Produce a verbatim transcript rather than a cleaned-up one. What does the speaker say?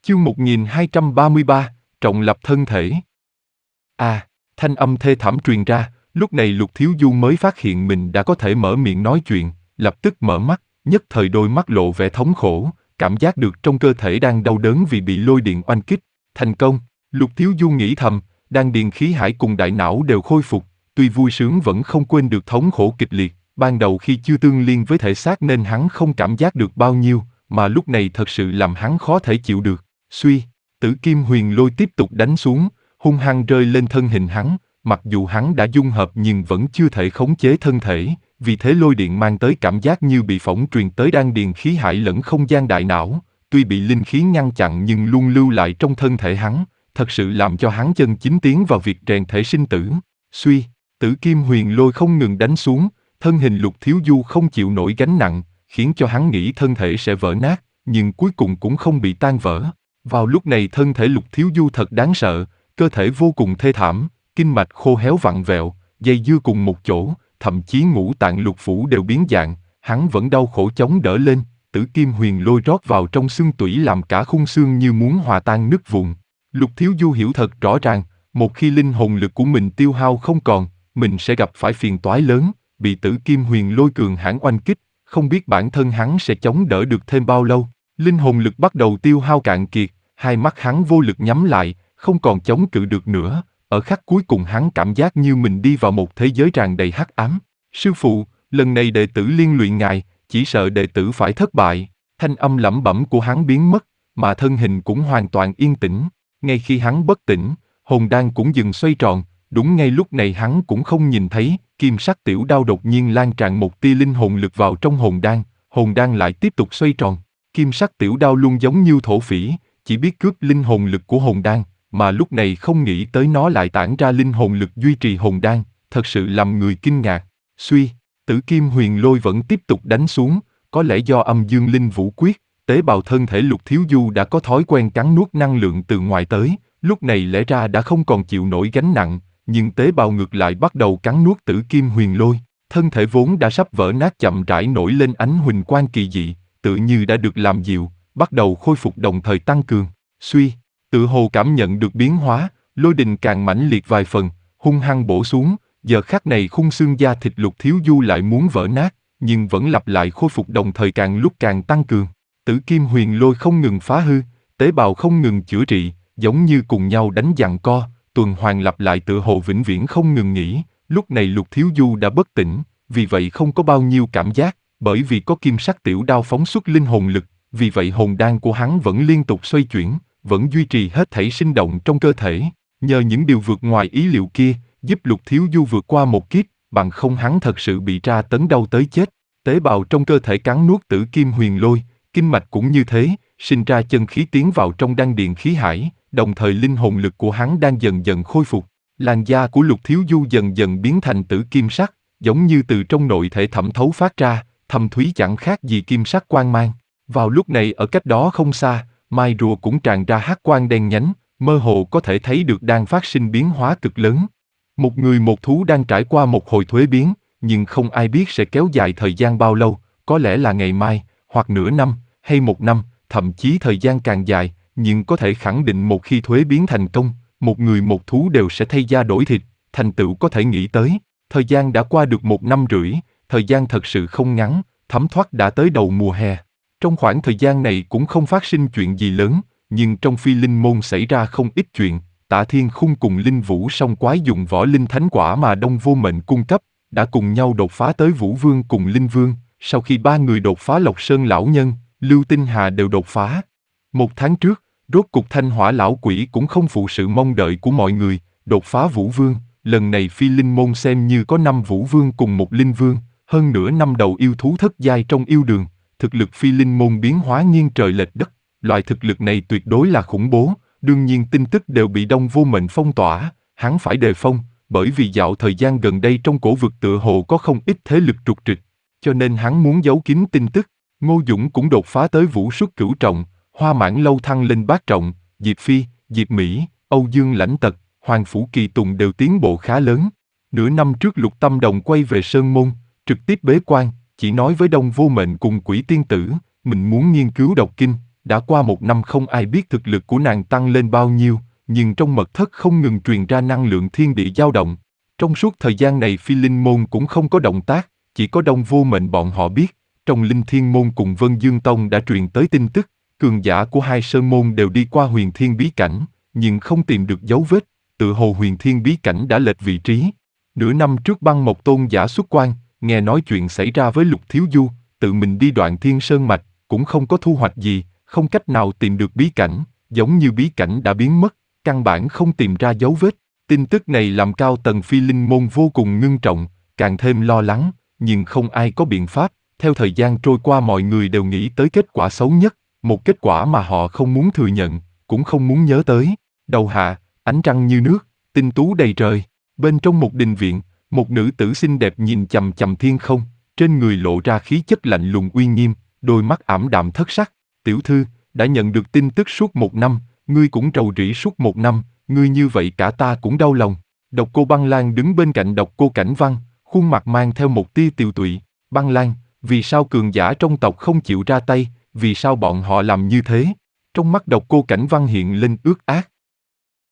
Chương một nghìn hai trăm ba mươi ba, trọng lập thân thể. À, thanh âm thê thảm truyền ra, lúc này Lục Thiếu Du mới phát hiện mình đã có thể mở miệng nói chuyện, lập tức mở mắt, nhất thời đôi mắt lộ vẻ thống khổ, cảm giác được trong cơ thể đang đau đớn vì bị lôi điện oanh kích. Thành công, Lục Thiếu Du nghĩ thầm, đan điền khí hải cùng đại não đều khôi phục, tuy vui sướng vẫn không quên được thống khổ kịch liệt, ban đầu khi chưa tương liên với thể xác nên hắn không cảm giác được bao nhiêu, mà lúc này thật sự làm hắn khó thể chịu được. Suy, Tử Kim Huyền Lôi tiếp tục đánh xuống, hung hăng rơi lên thân hình hắn, mặc dù hắn đã dung hợp nhưng vẫn chưa thể khống chế thân thể, vì thế lôi điện mang tới cảm giác như bị phỏng truyền tới đan điền khí hải lẫn không gian đại não, tuy bị linh khí ngăn chặn nhưng luôn lưu lại trong thân thể hắn, thật sự làm cho hắn chân chính tiến vào việc rèn thể sinh tử. Suy, Tử Kim Huyền Lôi không ngừng đánh xuống, thân hình Lục Thiếu Du không chịu nổi gánh nặng, khiến cho hắn nghĩ thân thể sẽ vỡ nát, nhưng cuối cùng cũng không bị tan vỡ. Vào lúc này thân thể Lục Thiếu Du thật đáng sợ, cơ thể vô cùng thê thảm, kinh mạch khô héo vặn vẹo, dây dưa cùng một chỗ, thậm chí ngũ tạng lục phủ đều biến dạng, hắn vẫn đau khổ chống đỡ lên, Tử Kim Huyền Lôi rót vào trong xương tủy làm cả khung xương như muốn hòa tan nứt vụn. Lục Thiếu Du hiểu thật rõ ràng, một khi linh hồn lực của mình tiêu hao không còn, mình sẽ gặp phải phiền toái lớn, bị Tử Kim Huyền Lôi cường hãn oanh kích, không biết bản thân hắn sẽ chống đỡ được thêm bao lâu. Linh hồn lực bắt đầu tiêu hao cạn kiệt, hai mắt hắn vô lực nhắm lại, không còn chống cự được nữa. Ở khắc cuối cùng hắn cảm giác như mình đi vào một thế giới tràn đầy hắc ám. Sư phụ, lần này đệ tử liên lụy ngài, chỉ sợ đệ tử phải thất bại. Thanh âm lẩm bẩm của hắn biến mất, mà thân hình cũng hoàn toàn yên tĩnh. Ngay khi hắn bất tỉnh, hồn đan cũng dừng xoay tròn. Đúng ngay lúc này hắn cũng không nhìn thấy, kim sắc tiểu đao đột nhiên lan tràn một tia linh hồn lực vào trong hồn đan, hồn đan lại tiếp tục xoay tròn. Kim sắc tiểu đao luôn giống như thổ phỉ, chỉ biết cướp linh hồn lực của hồn đan, mà lúc này không nghĩ tới nó lại tản ra linh hồn lực duy trì hồn đan, thật sự làm người kinh ngạc. Suy, Tử Kim Huyền Lôi vẫn tiếp tục đánh xuống, có lẽ do âm dương linh vũ quyết, tế bào thân thể Lục Thiếu Du đã có thói quen cắn nuốt năng lượng từ ngoài tới, lúc này lẽ ra đã không còn chịu nổi gánh nặng, nhưng tế bào ngược lại bắt đầu cắn nuốt Tử Kim Huyền Lôi, thân thể vốn đã sắp vỡ nát chậm rãi nổi lên ánh huỳnh quang kỳ dị, tự như đã được làm dịu, bắt đầu khôi phục đồng thời tăng cường. Suy, tự hồ cảm nhận được biến hóa, lôi đình càng mãnh liệt vài phần, hung hăng bổ xuống, giờ khắc này khung xương da thịt Lục Thiếu Du lại muốn vỡ nát, nhưng vẫn lặp lại khôi phục đồng thời càng lúc càng tăng cường. Tử Kim Huyền Lôi không ngừng phá hư, tế bào không ngừng chữa trị, giống như cùng nhau đánh giằng co, tuần hoàn lặp lại tựa hồ vĩnh viễn không ngừng nghỉ. Lúc này Lục Thiếu Du đã bất tỉnh, vì vậy không có bao nhiêu cảm giác, bởi vì có kim sắc tiểu đao phóng xuất linh hồn lực, vì vậy hồn đan của hắn vẫn liên tục xoay chuyển, vẫn duy trì hết thảy sinh động trong cơ thể. Nhờ những điều vượt ngoài ý liệu kia, giúp Lục Thiếu Du vượt qua một kiếp, bằng không hắn thật sự bị tra tấn đau tới chết. Tế bào trong cơ thể cắn nuốt Tử Kim Huyền Lôi, kinh mạch cũng như thế, sinh ra chân khí tiến vào trong đan điền khí hải, đồng thời linh hồn lực của hắn đang dần dần khôi phục. Làn da của Lục Thiếu Du dần dần biến thành tử kim sắc, giống như từ trong nội thể thẩm thấu phát ra, thâm thúy chẳng khác gì kim sắc quang mang. Vào lúc này ở cách đó không xa, mai rùa cũng tràn ra hắc quang đen nhánh, mơ hồ có thể thấy được đang phát sinh biến hóa cực lớn. Một người một thú đang trải qua một hồi thuế biến, nhưng không ai biết sẽ kéo dài thời gian bao lâu, có lẽ là ngày mai, hoặc nửa năm, hay một năm, thậm chí thời gian càng dài, nhưng có thể khẳng định một khi thuế biến thành công, một người một thú đều sẽ thay da đổi thịt, thành tựu có thể nghĩ tới. Thời gian đã qua được một năm rưỡi, thời gian thật sự không ngắn, thấm thoát đã tới đầu mùa hè. Trong khoảng thời gian này cũng không phát sinh chuyện gì lớn, nhưng trong Phi Linh Môn xảy ra không ít chuyện. Tạ Thiên Khung cùng Linh Vũ Song Quái dùng võ linh thánh quả mà Đông Vô Mệnh cung cấp, đã cùng nhau đột phá tới Vũ Vương cùng Linh Vương. Sau khi ba người đột phá, Lộc Sơn lão nhân, Lưu Tinh Hà đều đột phá. Một tháng trước, rốt cục Thanh Hỏa lão quỷ cũng không phụ sự mong đợi của mọi người, đột phá Vũ Vương. Lần này Phi Linh Môn xem như có năm Vũ Vương cùng một Linh Vương, hơn nữa năm đầu yêu thú thất giai trong yêu đường. Thực lực Phi Linh Môn biến hóa nghiêng trời lệch đất, loại thực lực này tuyệt đối là khủng bố. Đương nhiên tin tức đều bị Đông Vô Mệnh phong tỏa, hắn phải đề phòng, bởi vì dạo thời gian gần đây trong cổ vực tựa hồ có không ít thế lực trục trịch, cho nên hắn muốn giấu kín tin tức. Ngô Dũng cũng đột phá tới Vũ Xuất Cửu Trọng, Hoa Mãn Lâu thăng lên Bát Trọng, Diệp Phi, Diệp Mỹ, Âu Dương Lãnh Tật, Hoàng Phủ Kỳ Tùng đều tiến bộ khá lớn. Nửa năm trước Lục Tâm Đồng quay về Sơn Môn, trực tiếp bế quan, chỉ nói với Đông Vô Mệnh cùng Quỷ Tiên Tử, mình muốn nghiên cứu đọc kinh, Đã qua một năm không ai biết thực lực của nàng tăng lên bao nhiêu, nhưng trong mật thất không ngừng truyền ra năng lượng thiên địa dao động. Trong suốt thời gian này Phi Linh Môn cũng không có động tác, chỉ có Đông Vô Mệnh bọn họ biết, trong Linh Thiên Môn cùng Vân Dương Tông đã truyền tới tin tức, cường giả của hai sơn môn đều đi qua Huyền Thiên bí cảnh, nhưng không tìm được dấu vết, tự hồ Huyền Thiên bí cảnh đã lệch vị trí. Nửa năm trước Băng Mộc Tôn giả xuất quan, nghe nói chuyện xảy ra với Lục Thiếu Du, tự mình đi Đoạn Thiên Sơn mạch, cũng không có thu hoạch gì, không cách nào tìm được bí cảnh, giống như bí cảnh đã biến mất, căn bản không tìm ra dấu vết. Tin tức này làm cao tầng Phi Linh Môn vô cùng ngưng trọng, càng thêm lo lắng, nhưng không ai có biện pháp. Theo thời gian trôi qua mọi người đều nghĩ tới kết quả xấu nhất, một kết quả mà họ không muốn thừa nhận, cũng không muốn nhớ tới. Đầu hạ, ánh trăng như nước, tinh tú đầy trời. Bên trong một đình viện, một nữ tử xinh đẹp nhìn chằm chằm thiên không, trên người lộ ra khí chất lạnh lùng uy nghiêm, đôi mắt ảm đạm thất sắc. Tiểu thư, đã nhận được tin tức suốt một năm, ngươi cũng rầu rĩ suốt một năm, ngươi như vậy cả ta cũng đau lòng. Độc Cô Băng Lan đứng bên cạnh Độc Cô Cảnh Văn, khuôn mặt mang theo một tia tiều tụy. Băng Lan, vì sao cường giả trong tộc không chịu ra tay, vì sao bọn họ làm như thế? Trong mắt Độc Cô Cảnh Văn hiện lên ước ác,